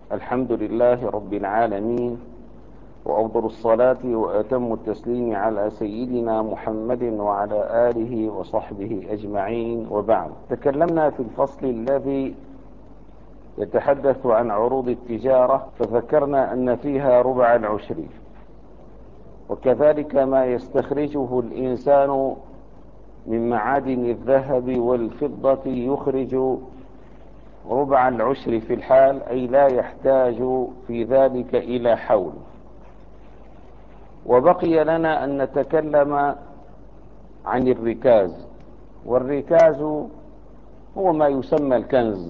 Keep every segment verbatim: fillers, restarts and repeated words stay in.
الحمد لله رب العالمين، وأفضل الصلاة وأتم التسليم على سيدنا محمد وعلى آله وصحبه أجمعين، وبعد. تكلمنا في الفصل الذي يتحدث عن عروض التجارة، فذكرنا أن فيها ربع العشر، وكذلك ما يستخرجه الإنسان من معادن الذهب والفضة يخرج ربع العشر في الحال، أي لا يحتاج في ذلك إلى حول. وبقي لنا أن نتكلم عن الركاز، والركاز هو ما يسمى الكنز.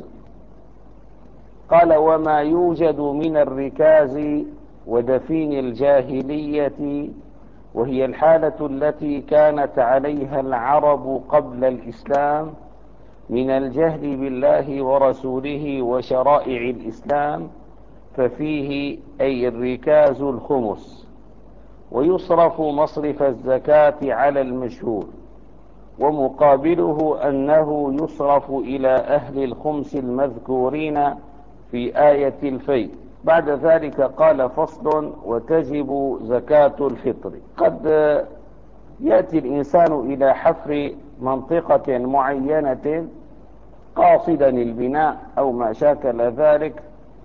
قال: وما يوجد من الركاز ودفين الجاهلية، وهي الحالة التي كانت عليها العرب قبل الإسلام من الجهل بالله ورسوله وشرائع الإسلام، ففيه أي الركاز الخمس، ويصرف مصرف الزكاة على المشهور، ومقابله أنه يصرف إلى أهل الخمس المذكورين في آية الفيء. بعد ذلك قال: فصل: وتجب زكاة الفطر. قد يأتي الإنسان إلى حفر منطقة معينة قاصدا البناء أو ما شاكل ذلك،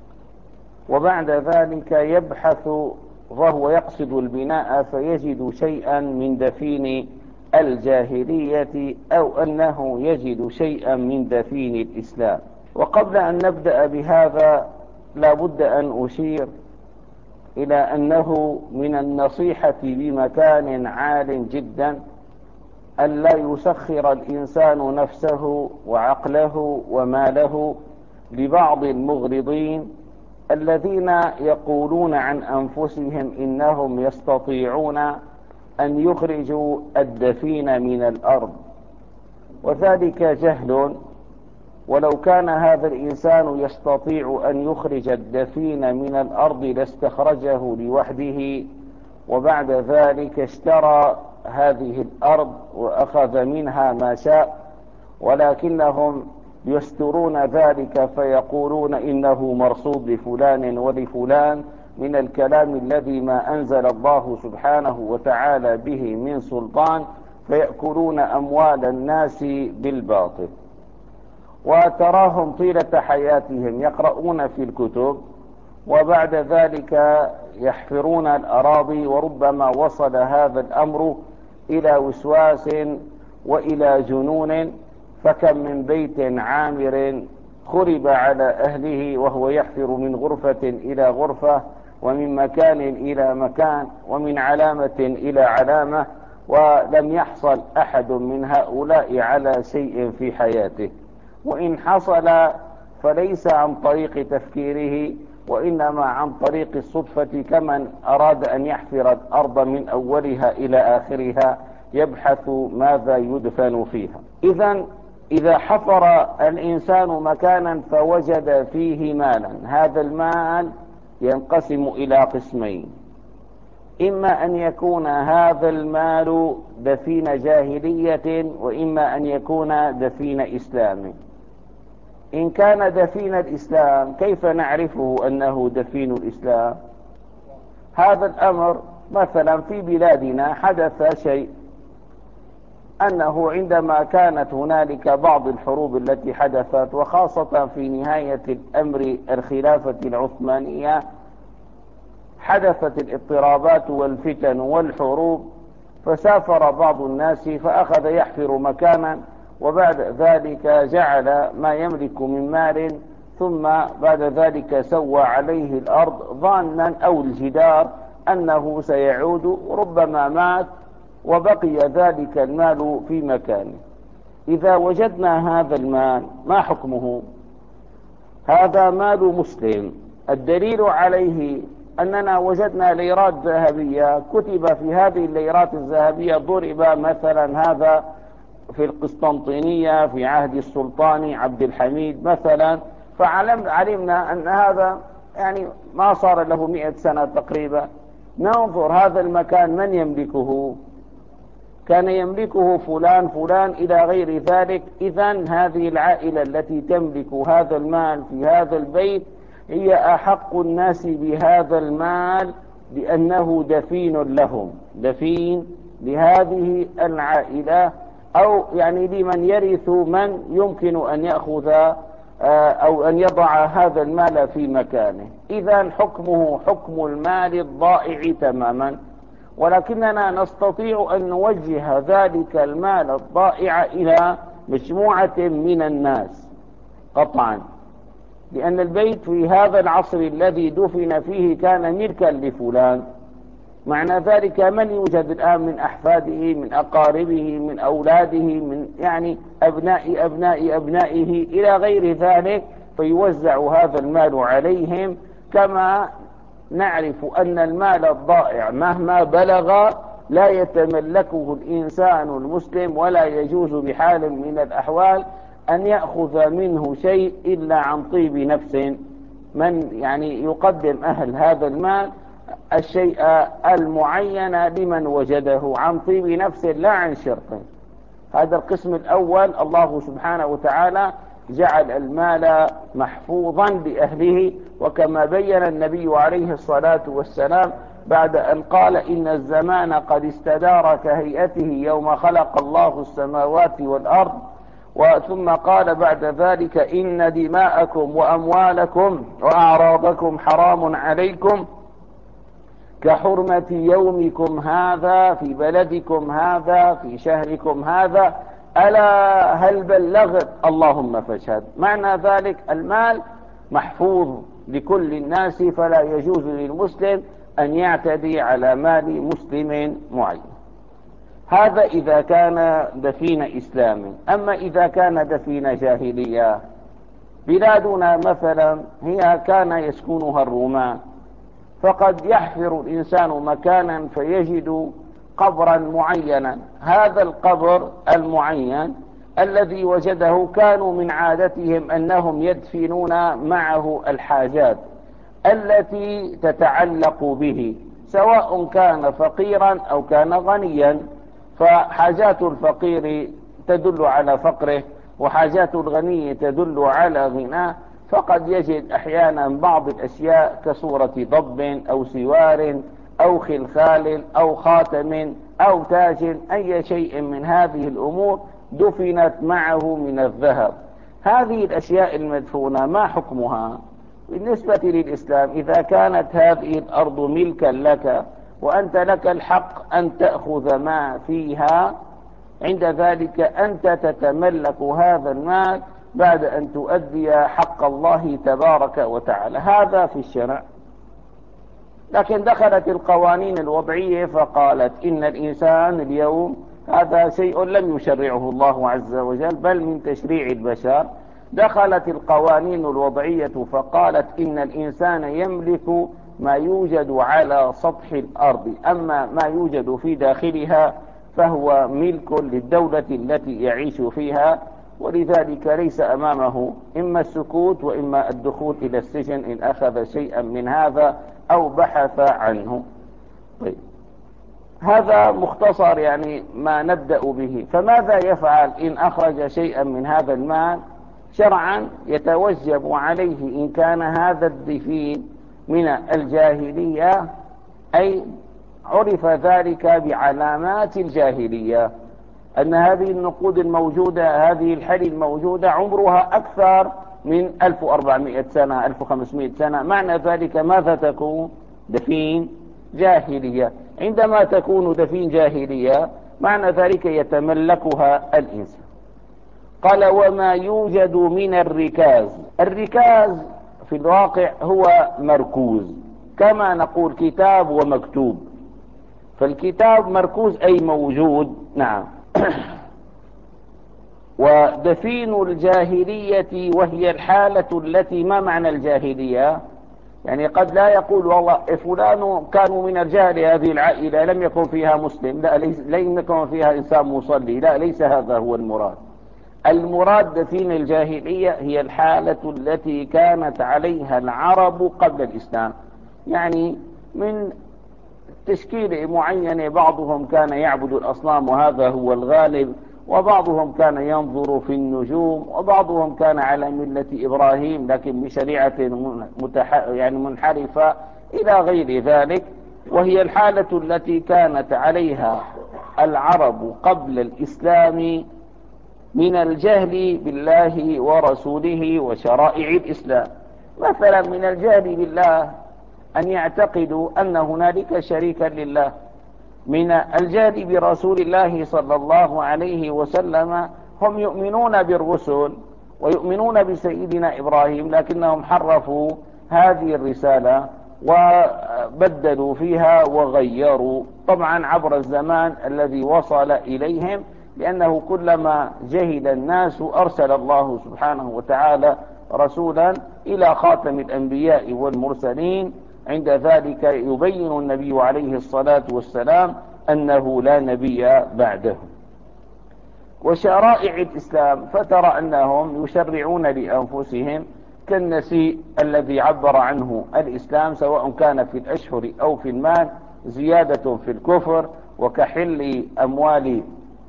وبعد ذلك يبحث وهو يقصد البناء فيجد شيئا من دفين الجاهلية، أو أنه يجد شيئا من دفين الإسلام. وقبل أن نبدأ بهذا لا بد أن أشير إلى أنه من النصيحة بمكان عال جدا أن لا يسخر الإنسان نفسه وعقله وماله لبعض المغرضين الذين يقولون عن أنفسهم إنهم يستطيعون أن يخرجوا الدفين من الأرض، وذلك جهل. ولو كان هذا الإنسان يستطيع أن يخرج الدفين من الأرض لاستخرجه لوحده، وبعد ذلك اشترى هذه الأرض وأخذ منها ما شاء، ولكنهم يسترون ذلك فيقولون إنه مرصود لفلان ولفلان من الكلام الذي ما أنزل الله سبحانه وتعالى به من سلطان، فيأكلون أموال الناس بالباطل. وتراهم طيلة حياتهم يقرؤون في الكتب، وبعد ذلك يحفرون الأراضي، وربما وصل هذا الأمر إلى وسواس وإلى جنون، فكم من بيت عامر خرب على أهله وهو يحفر من غرفة إلى غرفة، ومن مكان إلى مكان، ومن علامة إلى علامة، ولم يحصل أحد من هؤلاء على شيء في حياته. وإن حصل فليس عن طريق تفكيره، وإنما عن طريق الصدفة، كمن أراد أن يحفر الأرض من أولها إلى آخرها يبحث ماذا يدفن فيها. إذن إذا حفر الإنسان مكانا فوجد فيه مالا، هذا المال ينقسم إلى قسمين: إما أن يكون هذا المال دفين جاهلية، وإما أن يكون دفين إسلام. إن كان دفين الإسلام، كيف نعرفه أنه دفين الإسلام؟ هذا الأمر مثلا في بلادنا حدث شيء، أنه عندما كانت هنالك بعض الحروب التي حدثت، وخاصة في نهاية الأمر الخلافة العثمانية، حدثت الاضطرابات والفتن والحروب، فسافر بعض الناس فأخذ يحفر مكانا، وبعد ذلك جعل ما يملك من مال، ثم بعد ذلك سوى عليه الأرض ظانا أو الجدار أنه سيعود، ربما مات وبقي ذلك المال في مكانه. إذا وجدنا هذا المال ما حكمه؟ هذا مال مسلم. الدليل عليه أننا وجدنا ليرات ذهبية، كتب في هذه الليرات الذهبية ضرب مثلا هذا في القسطنطينية في عهد السلطان عبد الحميد مثلا، فعلمنا أن هذا يعني ما صار له مئة سنة تقريبا. ننظر هذا المكان من يملكه؟ كان يملكه فلان فلان إلى غير ذلك. إذن هذه العائلة التي تملك هذا المال في هذا البيت هي أحق الناس بهذا المال لأنه دفين لهم، دفين لهذه العائلة، أو يعني لمن يرث من يمكن أن يأخذ أو أن يضع هذا المال في مكانه. إذا حكمه حكم المال الضائع تماما، ولكننا نستطيع أن نوجه ذلك المال الضائع إلى مجموعة من الناس قطعا، لأن البيت في هذا العصر الذي دفن فيه كان ملكا لفلان. معنى ذلك من يوجد الآن من أحفاده، من أقاربه، من أولاده، من يعني أبناء أبناء أبنائه إلى غير ذلك، فيوزع هذا المال عليهم. كما نعرف أن المال الضائع مهما بلغ لا يتملكه الإنسان المسلم، ولا يجوز بحال من الأحوال أن يأخذ منه شيء إلا عن طيب نفس، من يعني يقدم أهل هذا المال الشيء المعين لمن وجده عن طيب نفس لا عن شرط. هذا القسم الأول. الله سبحانه وتعالى جعل المال محفوظا لأهله، وكما بين النبي عليه الصلاة والسلام بعد أن قال إن الزمان قد استدار كهيئته يوم خلق الله السماوات والأرض، وثم قال بعد ذلك إن دماءكم وأموالكم وأعراضكم حرام عليكم كحرمة يومكم هذا في بلدكم هذا في شهركم هذا، ألا هل بلغت؟ اللهم فاشهد. معنى ذلك المال محفوظ لكل الناس، فلا يجوز للمسلم أن يعتدي على مال مسلم معين. هذا إذا كان دفين إسلام. أما إذا كان دفين جاهلية، بلادنا مثلا هي كان يسكنها الرومان، فقد يحفر الإنسان مكانا فيجد قبرا معينا. هذا القبر المعين الذي وجده كانوا من عادتهم أنهم يدفنون معه الحاجات التي تتعلق به، سواء كان فقيرا أو كان غنيا، فحاجات الفقير تدل على فقره، وحاجات الغني تدل على غناه. فقد يجد أحيانا بعض الأشياء كصورة ضب أو سوار أو خلخال أو خاتم أو تاج، أي شيء من هذه الأمور دفنت معه من الذهب. هذه الأشياء المدفونة ما حكمها بالنسبة للإسلام؟ إذا كانت هذه الأرض ملكا لك وأنت لك الحق أن تأخذ ما فيها، عند ذلك أنت تتملك هذا المال بعد أن تؤدي حق الله تبارك وتعالى. هذا في الشرع. لكن دخلت القوانين الوضعية فقالت إن الإنسان اليوم هذا شيء لم يشرعه الله عز وجل، بل من تشريع البشر. دخلت القوانين الوضعية فقالت إن الإنسان يملك ما يوجد على سطح الأرض، أما ما يوجد في داخلها فهو ملك للدولة التي يعيش فيها، ولذلك ليس أمامه إما السكوت وإما الدخول إلى السجن إن أخذ شيئا من هذا أو بحث عنه. طيب، هذا مختصر يعني ما نبدأ به. فماذا يفعل إن أخرج شيئا من هذا المال؟ شرعا يتوجب عليه إن كان هذا الدفين من الجاهلية، أي عرف ذلك بعلامات الجاهلية، أن هذه النقود الموجودة، هذه الحلي الموجودة عمرها أكثر من ألف وأربعمائة سنة، ألف وخمسمائة سنة. معنى ذلك ماذا تكون؟ دفين جاهلية. عندما تكون دفين جاهلية معنى ذلك يتملكها الإنسان. قال وما يوجد من الركاز. الركاز في الواقع هو مركوز، كما نقول كتاب ومكتوب. فالكتاب مركوز أي موجود، نعم. ودفين الجاهلية وهي الحالة التي، ما معنى الجاهلية؟ يعني قد لا يقول والله فلان كانوا من الجهل، هذه العائلة لم يكن فيها مسلم، لا ليس لم يكن فيها إنسان مصلي، لا ليس هذا هو المراد. المراد دفين الجاهلية هي الحالة التي كانت عليها العرب قبل الإسلام، يعني من تشكيل معين، بعضهم كان يعبد الأصنام وهذا هو الغالب، وبعضهم كان ينظر في النجوم، وبعضهم كان على ملة إبراهيم لكن بشريعة متح... يعني منحرفة إلى غير ذلك. وهي الحالة التي كانت عليها العرب قبل الإسلام من الجهل بالله ورسوله وشرائع الإسلام. مثلا من الجهل بالله أن يعتقدوا أن هنالك شريكا لله، من الجهل برسول الله صلى الله عليه وسلم هم يؤمنون بالرسل ويؤمنون بسيدنا إبراهيم، لكنهم حرفوا هذه الرسالة وبدلوا فيها وغيروا طبعا عبر الزمان الذي وصل إليهم، لأنه كلما جهل الناس أرسل الله سبحانه وتعالى رسولا إلى خاتم الأنبياء والمرسلين. عند ذلك يبين النبي عليه الصلاة والسلام أنه لا نبي بعده. وشرائع الإسلام فترى أنهم يشرعون لأنفسهم كالنسيء الذي عبر عنه الإسلام سواء كان في الأشهر أو في المال زيادة في الكفر، وكحل أموال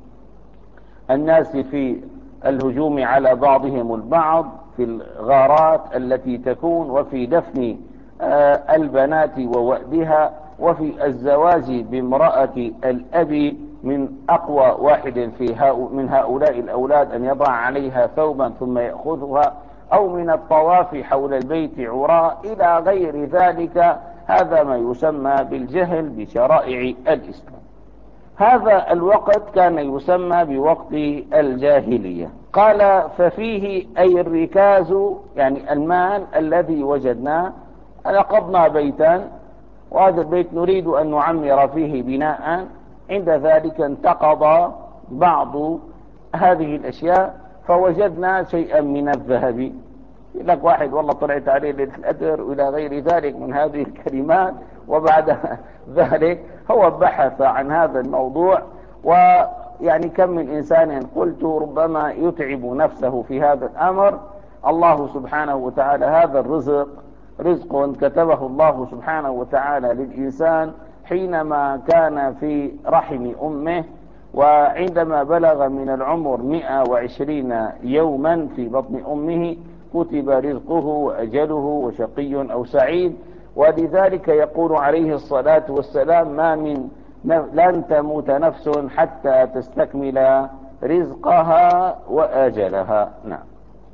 الناس في الهجوم على بعضهم البعض في الغارات التي تكون، وفي دفن البنات ووأدها، وفي الزواج بامرأة الأب من أقوى واحد في من هؤلاء الأولاد أن يضع عليها ثوبا ثم يأخذها، أو من الطواف حول البيت عراء إلى غير ذلك. هذا ما يسمى بالجهل بشرائع الإسلام. هذا الوقت كان يسمى بوقت الجاهلية. قال ففيه أي الركاز، يعني المال الذي وجدناه، نقضنا بيتا وهذا البيت نريد أن نعمر فيه بناء، عند ذلك انتقض بعض هذه الأشياء فوجدنا شيئا من الذهب. يقول لك واحد والله طلعت عليه ليلة القدر وإلى غير ذلك من هذه الكلمات، وبعد ذلك هو بحث عن هذا الموضوع. ويعني كم من إنسان قلت ربما يتعب نفسه في هذا الأمر. الله سبحانه وتعالى هذا الرزق رزق كتبه الله سبحانه وتعالى للإنسان حينما كان في رحم أمه، وعندما بلغ من العمر مئة وعشرين يوما في بطن أمه كتب رزقه وأجله وشقي أو سعيد. ولذلك يقول عليه الصلاة والسلام ما من لن تموت نفس حتى تستكمل رزقها وأجلها. نعم.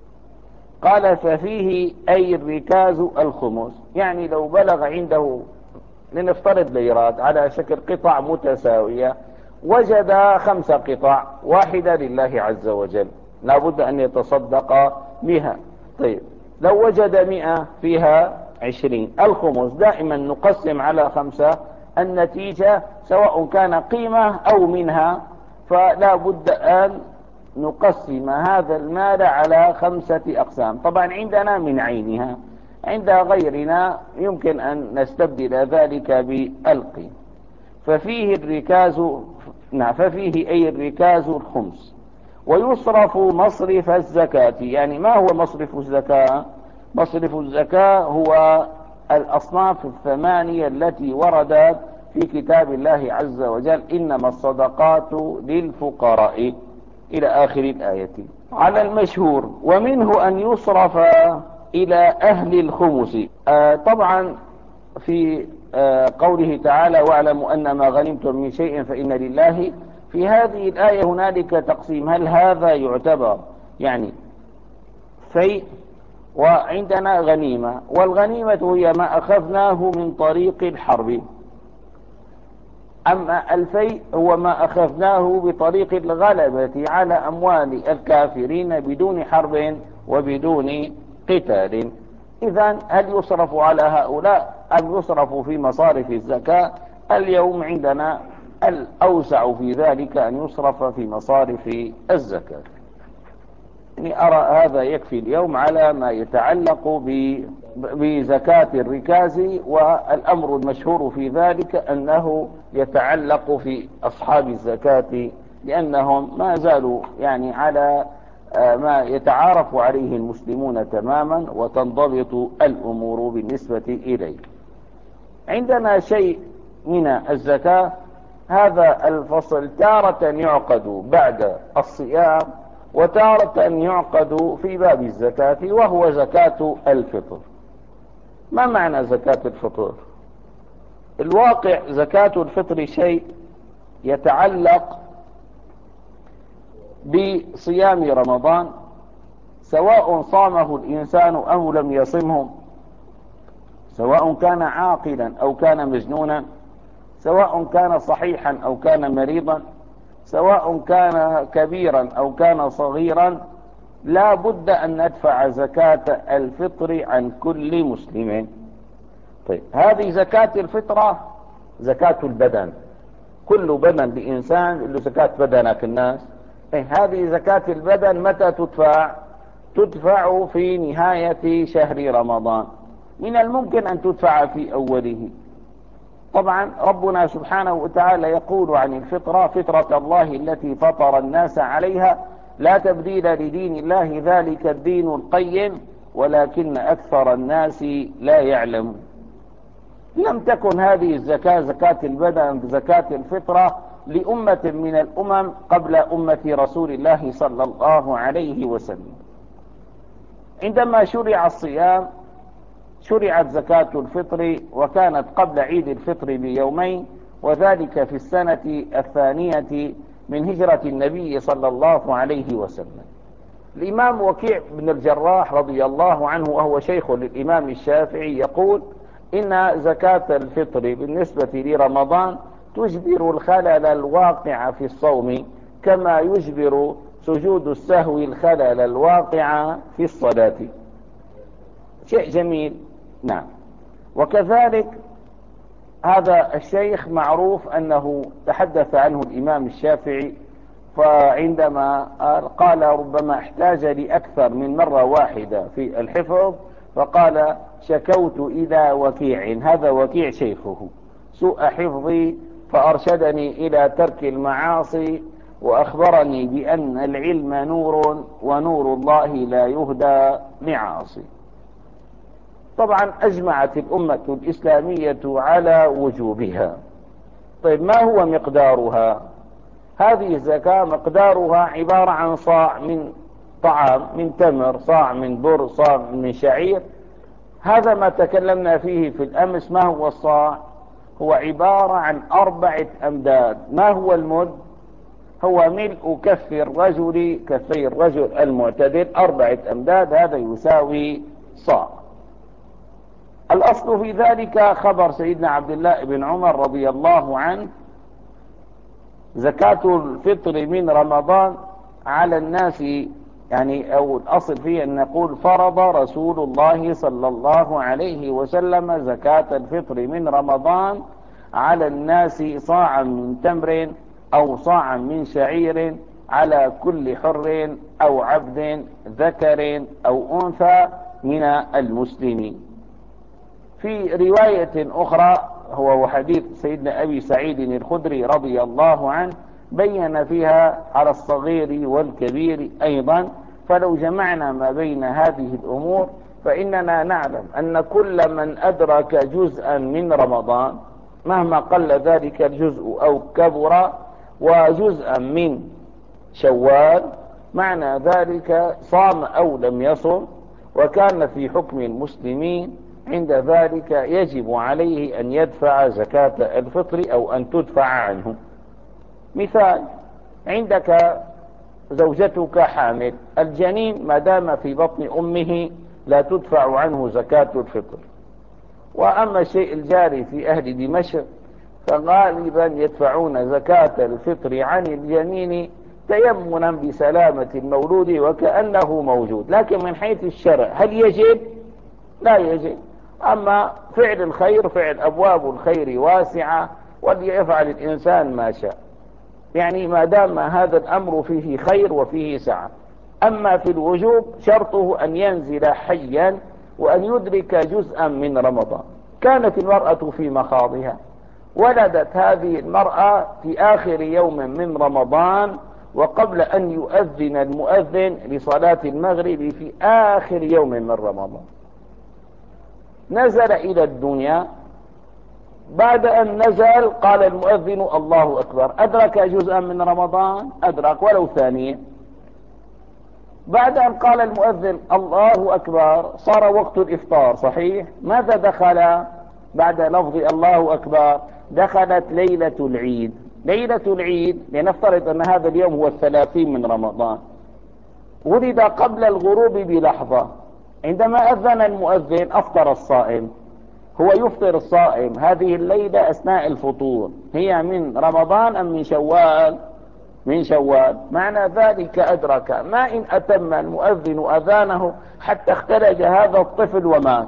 قال ففيه أي الركاز الخمس، يعني لو بلغ عنده لنفترض ليرات على شكل قطع متساوية، وجد خمس قطع واحدة لله عز وجل لابد أن يتصدق بها. طيب لو وجد مئة فيها عشرين، الخمس دائما نقسم على خمسة، النتيجة سواء كان قيمة أو منها، فلا بد أن نقسم هذا المال على خمسة أقسام. طبعا عندنا من عينها، عند غيرنا يمكن أن نستبدل ذلك بالقيمة. ففيه الركاز، نعم ففيه أي الركاز الخمس. ويصرف مصرف الزكاة، يعني ما هو مصرف الزكاة؟ مصرف الزكاة هو الأصناف الثمانية التي وردت في كتاب الله عز وجل إنما الصدقات للفقراء إلى آخر الآية على المشهور. ومنه أن يصرف إلى أهل الخمس. آه طبعا في آه قوله تعالى واعلموا أن ما غنمتم من شيء فإن لله، في هذه الآية هنالك تقسيم، هل هذا يعتبر يعني فيء؟ وعندنا غنيمة، والغنيمة هي ما أخذناه من طريق الحرب، أما الفيء هو ما أخذناه بطريق الغلبة على أموال الكافرين بدون حرب وبدون قتال. إذن هل يصرف على هؤلاء أم يصرف في مصارف الزكاة؟ اليوم عندنا الأوسع في ذلك أن يصرف في مصارف الزكاة. يعني أرى هذا يكفي اليوم على ما يتعلق بزكاة الركاز. والأمر المشهور في ذلك أنه يتعلق في أصحاب الزكاة، لأنهم ما زالوا يعني على ما يتعارف عليه المسلمون تماما، وتنضبط الأمور بالنسبة إليه. عندنا شيء من الزكاة هذا الفصل تارة يعقد بعد الصيام وتارة يعقد في باب الزكاة، وهو زكاة الفطر. ما معنى زكاة الفطر؟ الواقع زكاة الفطر شيء يتعلق بصيام رمضان، سواء صامه الإنسان أو لم يصمه، سواء كان عاقلا أو كان مجنونا، سواء كان صحيحا أو كان مريضا، سواء كان كبيرا أو كان صغيرا، لا بد أن ندفع زكاة الفطر عن كل مسلم. طيب، هذه زكاة الفطرة زكاة البدن، كل بدن لإنسان له زكاة بدنك الناس. إيه هذه زكاة البدن متى تدفع؟ تدفع في نهاية شهر رمضان، من الممكن أن تدفع في أوله. طبعا ربنا سبحانه وتعالى يقول عن الفطرة: فطرة الله التي فطر الناس عليها لا تبديل لدين الله ذلك الدين القيم ولكن أكثر الناس لا يعلمون. لم تكن هذه الزكاة زكاة البدن زكاة الفطرة لأمة من الأمم قبل أمة رسول الله صلى الله عليه وسلم. عندما شرع الصيام شرعت زكاة الفطر، وكانت قبل عيد الفطر بيومين، وذلك في السنة الثانية من هجرة النبي صلى الله عليه وسلم. الإمام وكيع بن الجراح رضي الله عنه وهو شيخ للإمام الشافعي يقول: إن زكاة الفطر بالنسبة لرمضان تجبر الخلل الواقع في الصوم كما يجبر سجود السهو الخلل الواقع في الصلاة. شيء جميل. نعم. وكذلك هذا الشيخ معروف أنه تحدث عنه الإمام الشافعي، فعندما قال ربما احتاج لأكثر من مرة واحدة في الحفظ، فقال: شكوت إلى وكيع، هذا وكيع شيخه، سوء حفظي فأرشدني إلى ترك المعاصي وأخبرني بأن العلم نور ونور الله لا يهدى لعاصي. طبعا أجمعت الأمة الإسلامية على وجوبها. طيب، ما هو مقدارها؟ هذه الزكاة مقدارها عبارة عن صاع من طعام، من تمر، صاع من بر، صاع من شعير. هذا ما تكلمنا فيه في الأمس. ما هو الصاع؟ هو عبارة عن أربعة أمداد. ما هو المد؟ هو ملء كف الرجل، كفي الرجل المعتدل، أربعة أمداد، هذا يساوي صاع. الأصل في ذلك خبر سيدنا عبد الله بن عمر رضي الله عنه: زكاة الفطر من رمضان على الناس، يعني أو الأصل فيه أن نقول: فرض رسول الله صلى الله عليه وسلم زكاة الفطر من رمضان على الناس صاعا من تمر أو صاعا من شعير على كل حر أو عبد ذكر أو أنثى من المسلمين. في رواية أخرى، هو حديث سيدنا أبي سعيد الخدري رضي الله عنه، بين فيها على الصغير والكبير أيضا. فلو جمعنا ما بين هذه الأمور فإننا نعلم أن كل من أدرك جزءا من رمضان مهما قل ذلك الجزء أو كبر وجزءا من شوال، معنى ذلك صام أو لم يصم وكان في حكم المسلمين، عند ذلك يجب عليه أن يدفع زكاة الفطر أو أن تدفع عنه. مثال: عندك زوجتك حامل، الجنين ما دام في بطن أمه لا تدفع عنه زكاة الفطر. وأما الشيء الجاري في أهل دمشق فغالبا يدفعون زكاة الفطر عن الجنين تيمنا بسلامة المولود وكأنه موجود، لكن من حيث الشرع هل يجب؟ لا يجب. أما فعل الخير، فعل أبواب الخير واسعة، وليفعل الإنسان ما شاء، يعني ما دام هذا الأمر فيه خير وفيه سعة. أما في الوجوب شرطه أن ينزل حيا وأن يدرك جزءا من رمضان. كانت المرأة في مخاضها، ولدت هذه المرأة في آخر يوم من رمضان وقبل أن يؤذن المؤذن لصلاة المغرب في آخر يوم من رمضان. نزل إلى الدنيا بعد أن نزل قال المؤذن الله أكبر، أدرك جزءا من رمضان؟ أدرك ولو ثانية. بعد أن قال المؤذن الله أكبر صار وقت الإفطار، صحيح؟ ماذا دخل بعد لفظ الله أكبر؟ دخلت ليلة العيد. ليلة العيد لنفترض أن هذا اليوم هو الثلاثين من رمضان، ولد قبل الغروب بلحظة. عندما أذن المؤذن أفطر الصائم، هو يفطر الصائم هذه الليلة أثناء الفطور، هي من رمضان أم من شوال؟ من شوال. معنى ذلك أدرك، ما إن أتم المؤذن أذانه حتى اختلج هذا الطفل ومات.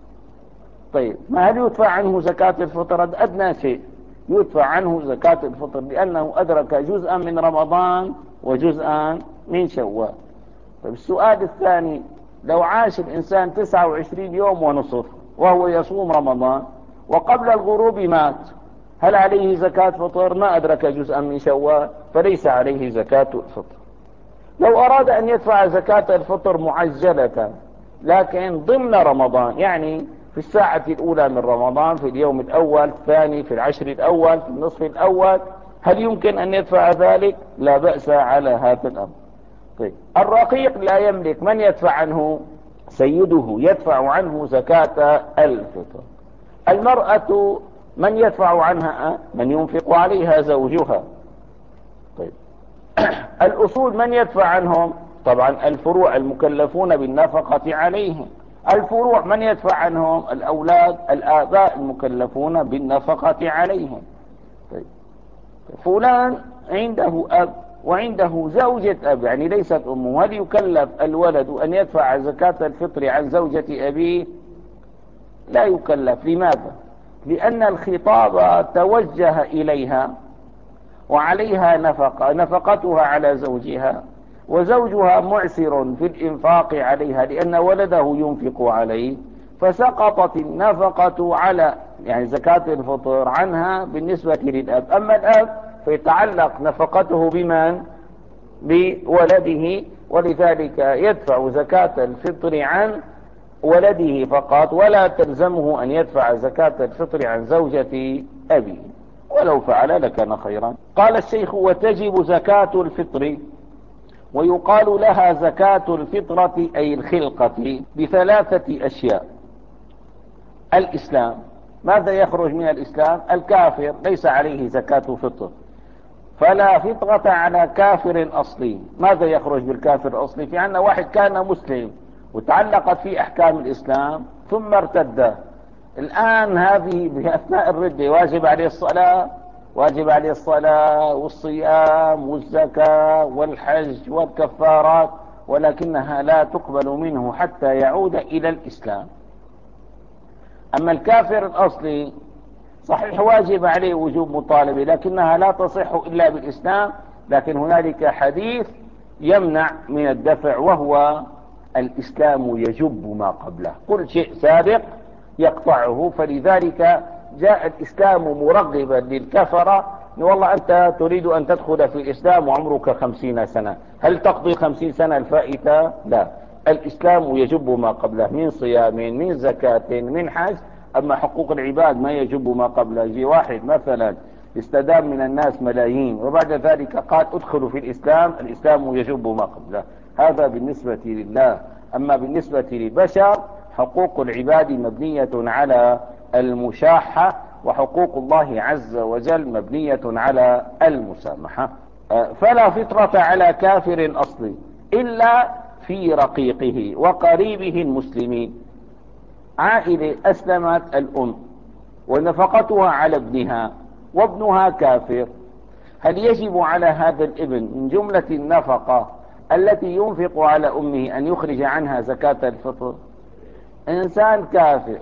طيب، ما هل يدفع عنه زكاة الفطر؟ أدنى شيء يدفع عنه زكاة الفطر، لأنه أدرك جزءا من رمضان وجزءا من شوال. طيب، السؤال الثاني، لو عاش الإنسان تسعة وعشرين يوم ونصف وهو يصوم رمضان وقبل الغروب مات، هل عليه زكاة فطر؟ ما أدرك جزءا من شوال فليس عليه زكاة الفطر. لو أراد أن يدفع زكاة الفطر معجلة لكن ضمن رمضان، يعني في الساعة الأولى من رمضان، في اليوم الأول، الثاني، في العشر الأول، في النصف الأول، هل يمكن أن يدفع ذلك؟ لا بأس على هذا الأمر. طيب، الرقيق لا يملك، من يدفع عنه؟ سيده يدفع عنه زكاة الفطر. المرأة من يدفع عنها؟ من ينفق عليها زوجها. طيب، الأصول من يدفع عنهم؟ طبعا الفروع المكلفون بالنفقة عليهم. الفروع من يدفع عنهم؟ الأولاد، الآباء المكلفون بالنفقة عليهم. طيب، فلان عنده أب وعنده زوجة أب، يعني ليست أمه، هل يكلف الولد أن يدفع زكاة الفطر عن زوجة أبيه؟ لا يكلف. لماذا؟ لأن الخطاب توجه إليها وعليها نفقة، نفقتها على زوجها، وزوجها معسر في الإنفاق عليها لأن ولده ينفق عليه، فسقطت النفقة على يعني زكاة الفطر عنها بالنسبة للأب. أما الأب فيتعلق نفقته بمن؟ بولده، ولذلك يدفع زكاة الفطر عن ولده فقط، ولا تلزمه أن يدفع زكاة الفطر عن زوجة أبيه، ولو فعل لكان خيرا. قال الشيخ: وتجب زكاة الفطر، ويقال لها زكاة الفطرة أي الخلقة بثلاثة أشياء. الإسلام، ماذا يخرج من الإسلام؟ الكافر ليس عليه زكاة فطر، فلا فطرة على كافر أصلي. ماذا يخرج بالكافر الأصلي؟ في عندنا واحد كان مسلم وتعلقت في أحكام الإسلام ثم ارتد، الآن هذه بأثناء الردة واجب عليه الصلاة، واجب عليه الصلاة والصيام والزكاة والحج والكفارات، ولكنها لا تقبل منه حتى يعود إلى الإسلام. أما الكافر الأصلي صحيح واجب عليه وجوب مطالبة، لكنها لا تصح إلا بالإسلام، لكن هنالك حديث يمنع من الدفع، وهو الإسلام يجب ما قبله، كل شيء سابق يقطعه. فلذلك جاء الإسلام مرغبا للكفرة، والله أنت تريد أن تدخل في الإسلام وعمرك خمسين سنة، هل تقضي خمسين سنة الفائتة؟ لا، الإسلام يجب ما قبله من صيام، من زكاة، من حج. أما حقوق العباد ما يجب ما قبله. يجي واحد مثلا استدام من الناس ملايين وبعد ذلك قال ادخلوا في الإسلام، الإسلام يجب ما قبله، هذا بالنسبة لله. أما بالنسبة للبشر حقوق العباد مبنية على المشاحة، وحقوق الله عز وجل مبنية على المسامحة. فلا فطرة على كافر أصلي إلا في رقيقه وقريبه المسلمين. عائلة أسلمت الأم ونفقتها على ابنها وابنها كافر، هل يجب على هذا الابن من جملة النفقة التي ينفق على أمه أن يخرج عنها زكاة الفطر؟ إنسان كافر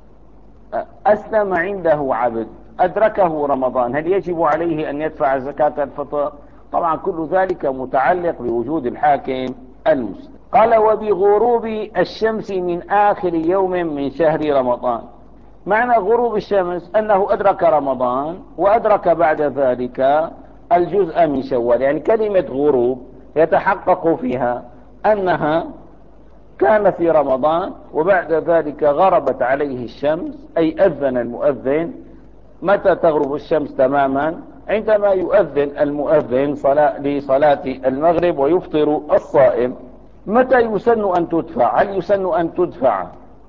أسلم عنده عبد أدركه رمضان، هل يجب عليه أن يدفع زكاة الفطر؟ طبعا كل ذلك متعلق بوجود الحاكم المسلم. قال: وبغروب الشمس من آخر يوم من شهر رمضان. معنى غروب الشمس أنه أدرك رمضان وأدرك بعد ذلك الجزء من شوال، يعني كلمة غروب يتحقق فيها أنها كان في رمضان وبعد ذلك غربت عليه الشمس، أي أذن المؤذن متى تغرب الشمس تماما؟ عندما يؤذن المؤذن صلاة لصلاة المغرب ويفطر الصائم. متى يسن أن تدفع؟ هل يسن أن تدفع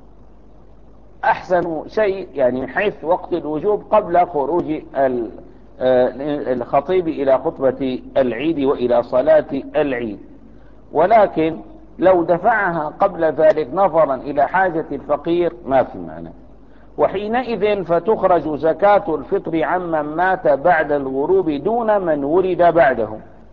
أحسن شيء يعني من حيث وقت الوجوب قبل خروج الخطيب إلى خطبة العيد وإلى صلاة العيد، ولكن لو دفعها قبل ذلك نظرا إلى حاجة الفقير ما في معنى. وحينئذ فتخرج زكاة الفطر عمن مات بعد الغروب دون من ولد بعده.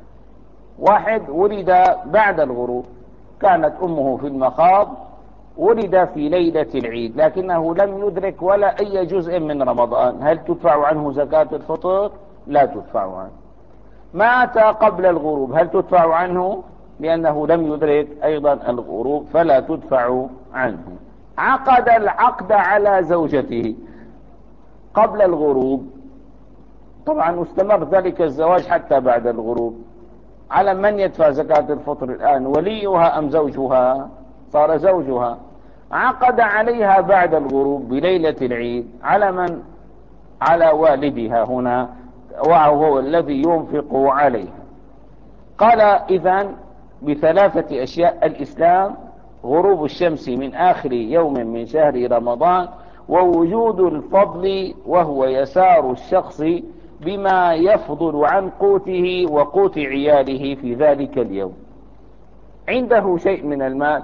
واحد ولد بعد الغروب، كانت أمه في المخاض، ولد في ليلة العيد لكنه لم يدرك ولا أي جزء من رمضان، هل تدفع عنه زكاة الفطر؟ لا تدفع عنه. مات قبل الغروب، هل تدفع عنه؟ لأنه لم يدرك أيضا الغروب فلا تدفع عنه. عقد العقد على زوجته قبل الغروب، طبعا استمر ذلك الزواج حتى بعد الغروب، على من يدفع زكاة الفطر الآن؟ وليها أم زوجها؟ صار زوجها. عقد عليها بعد الغروب بليلة العيد، على من؟ على والدها هنا، وهو الذي ينفق عليها. قال إذن بثلاثة أشياء: الإسلام، غروب الشمس من آخر يوم من شهر رمضان، ووجود الفضل وهو يسار الشخص بما يفضل عن قوته وقوت عياله في ذلك اليوم. عنده شيء من المال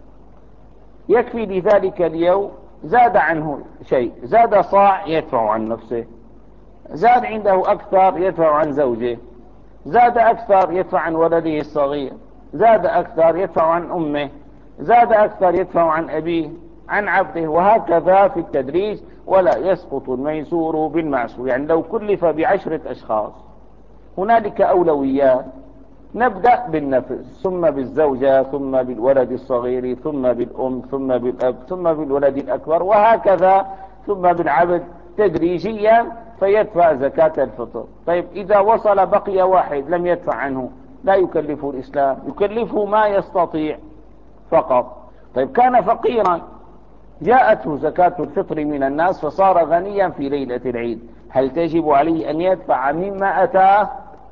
يكفي لذلك اليوم، زاد عنه شيء، زاد صاع يدفع عن نفسه، زاد عنده أكثر يدفع عن زوجه، زاد أكثر يدفع عن ولده الصغير، زاد أكثر يدفع عن أمه، زاد أكثر يدفع عن أبيه، عن عبده، وهكذا في التدريج، ولا يسقط الميسور بالمعسور. يعني لو كلف بعشرة أشخاص هنالك أولويات، نبدأ بالنفس، ثم بالزوجة، ثم بالولد الصغير، ثم بالأم، ثم بالأب، ثم بالولد الأكبر، وهكذا ثم بالعبد تدريجيا فيدفع زكاة الفطر. طيب إذا وصل بقي واحد لم يدفع عنه، لا يكلفه الإسلام، يكلفه ما يستطيع فقط. طيب كان فقيرا، جاءته زكاة الفطر من الناس فصار غنيا في ليلة العيد، هل تجب عليه أن يدفع مما أتاه؟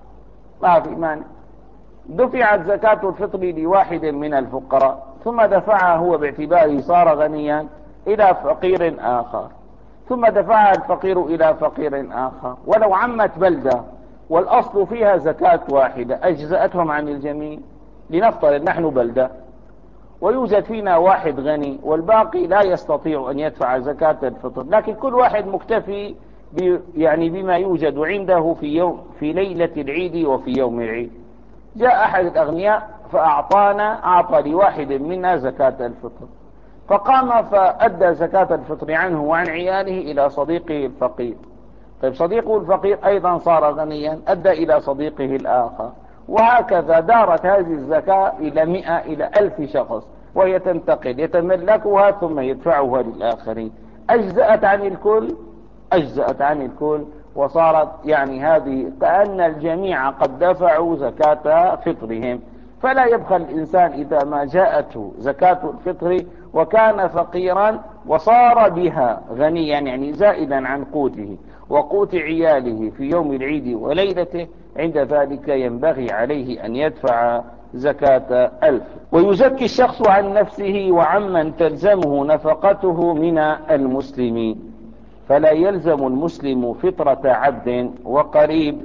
ما في مانع. دفعت زكاة الفطر لواحد من الفقراء ثم دفعها هو باعتباره صار غنيا إلى فقير آخر، ثم دفعها الفقير إلى فقير آخر، ولو عمت بلدة والأصل فيها زكاة واحدة أجزأتهم عن الجميع. لنفترض نحن بلدة ويوجد فينا واحد غني والباقي لا يستطيع أن يدفع زكاة الفطر، لكن كل واحد مكتفي يعني بما يوجد عنده في يوم في ليلة العيد وفي يوم العيد. جاء أحد الأغنياء فأعطانا أعطى لواحد منا زكاة الفطر، فقام فأدى زكاة الفطر عنه وعن عياله إلى صديقه الفقير. طيب صديقه الفقير أيضا صار غنيا، أدى إلى صديقه الآخر، وهكذا دارت هذه الزكاة إلى مئة إلى ألف شخص، وهي تنتقل، يتملكها ثم يدفعها للآخرين. أجزأت عن الكل، أجزأت عن الكل، وصارت يعني هذه كأن الجميع قد دفعوا زكاة فطرهم. فلا يبخل الإنسان إذا ما جاءته زكاة الفطر وكان فقيرا وصار بها غنيا، يعني زائدا عن قوته وقوت عياله في يوم العيد وليلته، عند ذلك ينبغي عليه أن يدفع زكاة ألف. ويزكي الشخص عن نفسه وعمن تلزمه نفقته من المسلمين، فلا يلزم المسلم فطرة عبد وقريب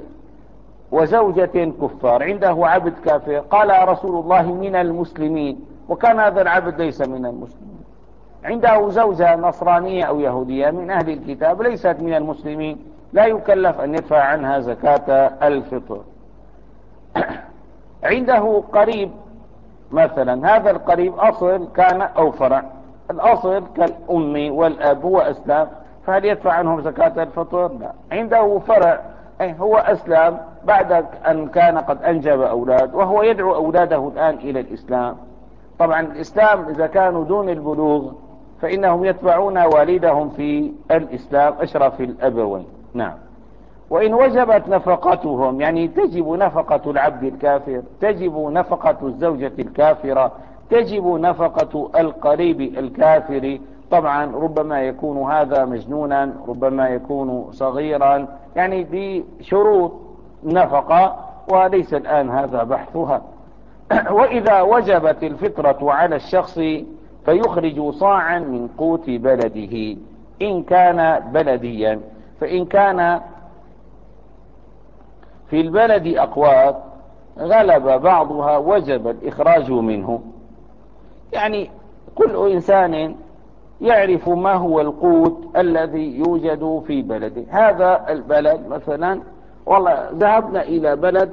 وزوجة كفار. عنده عبد كافر، قال رسول الله من المسلمين، وكان هذا العبد ليس من المسلمين. عنده زوجة نصرانية أو يهودية من أهل الكتاب ليست من المسلمين، لا يكلف أن يدفع عنها زكاة الفطر. عنده قريب مثلا، هذا القريب أصل كان أو فرع، الأصل كالأم والأب هو أسلام، فهل يدفع عنهم زكاة الفطر؟ لا. عنده فرع هو أسلم بعد أن كان قد أنجب أولاد، وهو يدعو أولاده الآن إلى الإسلام. طبعا الإسلام إذا كانوا دون البلوغ فإنهم يتبعون والدهم في الإسلام أشرف الأبوين. نعم. وإن وجبت نفقتهم، يعني تجب نفقة العبد الكافر، تجب نفقة الزوجة الكافرة، تجب نفقة القريب الكافر، طبعا ربما يكون هذا مجنونا، ربما يكون صغيرا، يعني بشروط نفقة، وليس الآن هذا بحثها. وإذا وجبت الفطرة على الشخص فيخرج صاعا من قوت بلده إن كان بلديا، فإن كان في البلد أقوات غلب بعضها وجب الإخراج منه. يعني كل إنسان يعرف ما هو القوت الذي يوجد في بلده. هذا البلد مثلا، والله ذهبنا إلى بلد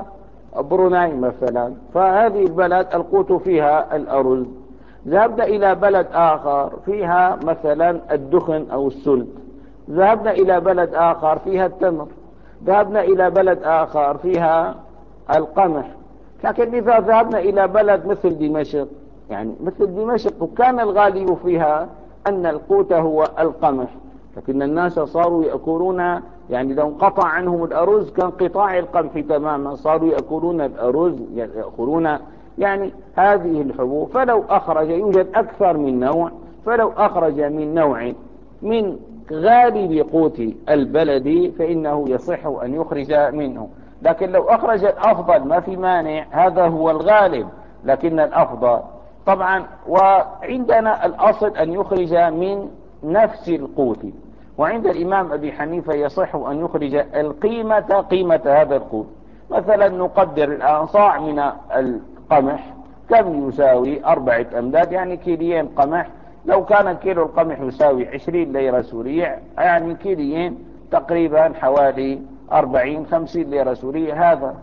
كبروناي مثلا، فهذه البلد القوت فيها الأرز. ذهبنا إلى بلد آخر فيها مثلا الدخن أو السلت. ذهبنا إلى بلد آخر فيها التمر. ذهبنا إلى بلد آخر فيها القمح. لكن إذا ذهبنا إلى بلد مثل دمشق، يعني مثل دمشق وكان الغالب فيها أن القوت هو القمح، لكن الناس صاروا يأكلون، يعني لو انقطع عنهم الأرز كانقطاع القمح تماما، صاروا يأكلون الأرز، يأكلون يعني هذه الحبوب. فلو أخرج، يوجد أكثر من نوع، فلو أخرج من نوع من غالب قوت البلد فإنه يصح أن يخرج منه. لكن لو أخرج الأفضل ما في مانع، هذا هو الغالب، لكن الأفضل طبعا. وعندنا الأصل أن يخرج من نفس القوت، وعند الإمام أبي حنيفة يصح أن يخرج القيمة، قيمة هذا القوت. مثلا نقدر الآن صاع من القمح كم يساوي؟ أربعة أمداد، يعني كيلين قمح. لو كان كيلو القمح يساوي عشرين ليرة سورية، يعني كيلين تقريبا حوالي أربعين خمسين ليرة سورية. هذا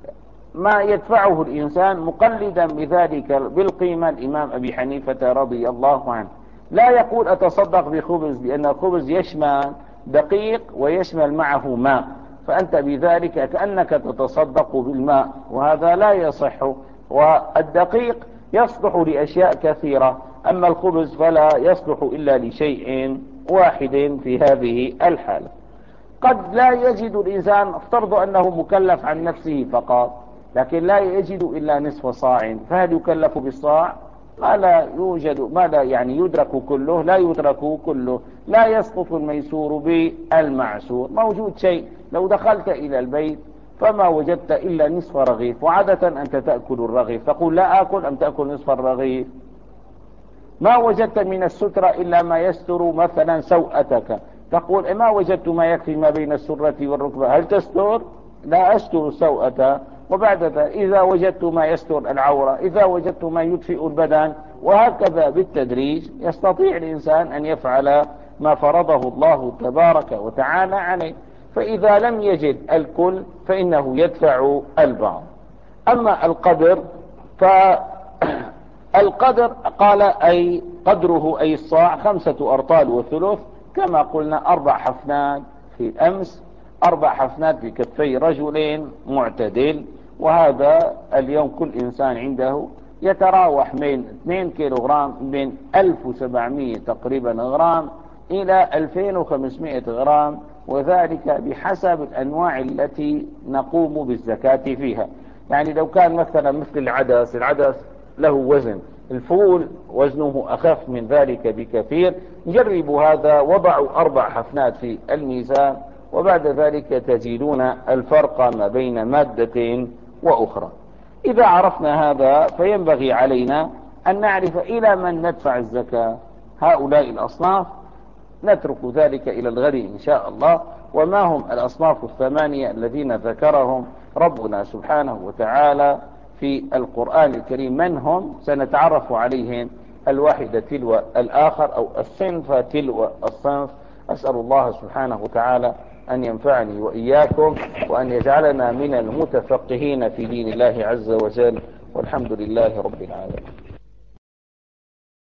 ما يدفعه الإنسان مقلدا بذلك بالقيمة الإمام أبي حنيفة رضي الله عنه. لا يقول أتصدق بخبز، لأن الخبز يشمل دقيق ويشمل معه ماء، فأنت بذلك كأنك تتصدق بالماء، وهذا لا يصح. والدقيق يصلح لأشياء كثيرة، أما الخبز فلا يصلح إلا لشيء واحد في هذه الحالة. قد لا يجد الإنسان، افترض أنه مكلف عن نفسه فقط، لكن لا يجد إلا نصف صاع، فهل يكلف بالصاع؟ ما لا يوجد، ما لا يعني يدرك كله، لا يدرك كله. لا يسقط الميسور بالمعسور. موجود شيء، لو دخلت إلى البيت فما وجدت إلا نصف رغيف، وعادة أنت تأكل الرغيف، تقول لا أكل، أم تأكل نصف الرغيف. ما وجدت من السترة إلا ما يستر مثلا سوءتك، تقول ما وجدت ما يكفي ما بين السرة والركبة، هل تستر؟ لا أستر السوءة. وبعد ذلك إذا وجدت ما يستر العورة، إذا وجدت ما يدفئ البدن، وهكذا بالتدريج يستطيع الإنسان أن يفعل ما فرضه الله تبارك وتعالى عليه. فإذا لم يجد الكل فإنه يدفع البعض. أما القدر، فالقدر قال أي قدره أي الصاع خمسة أرطال وثلث، كما قلنا أربع حفنات في الأمس، أربع حفنات بكفي رجل معتدل. وهذا اليوم كل إنسان عنده يتراوح من اثنين كيلوغرام، من ألف وسبعمائة تقريبا غرام إلى ألفين وخمسمائة غرام، وذلك بحسب الأنواع التي نقوم بالزكاة فيها. يعني لو كان مثلا مثل العدس، العدس له وزن، الفول وزنه أخف من ذلك بكثير، جربوا هذا، وضعوا أربع حفنات في الميزان، وبعد ذلك تجدون الفرق ما بين مادة وأخرى. إذا عرفنا هذا فينبغي علينا أن نعرف إلى من ندفع الزكاة. هؤلاء الأصناف نترك ذلك إلى الغد إن شاء الله. وما هم الأصناف الثمانية الذين ذكرهم ربنا سبحانه وتعالى في القرآن الكريم، من هم؟ سنتعرف عليهم الواحدة تلو الآخر، أو الصنف تلو الصنف. أسأل الله سبحانه وتعالى أن ينفعني وإياكم، وأن يجعلنا من المتفقهين في دين الله عز وجل، والحمد لله رب العالمين.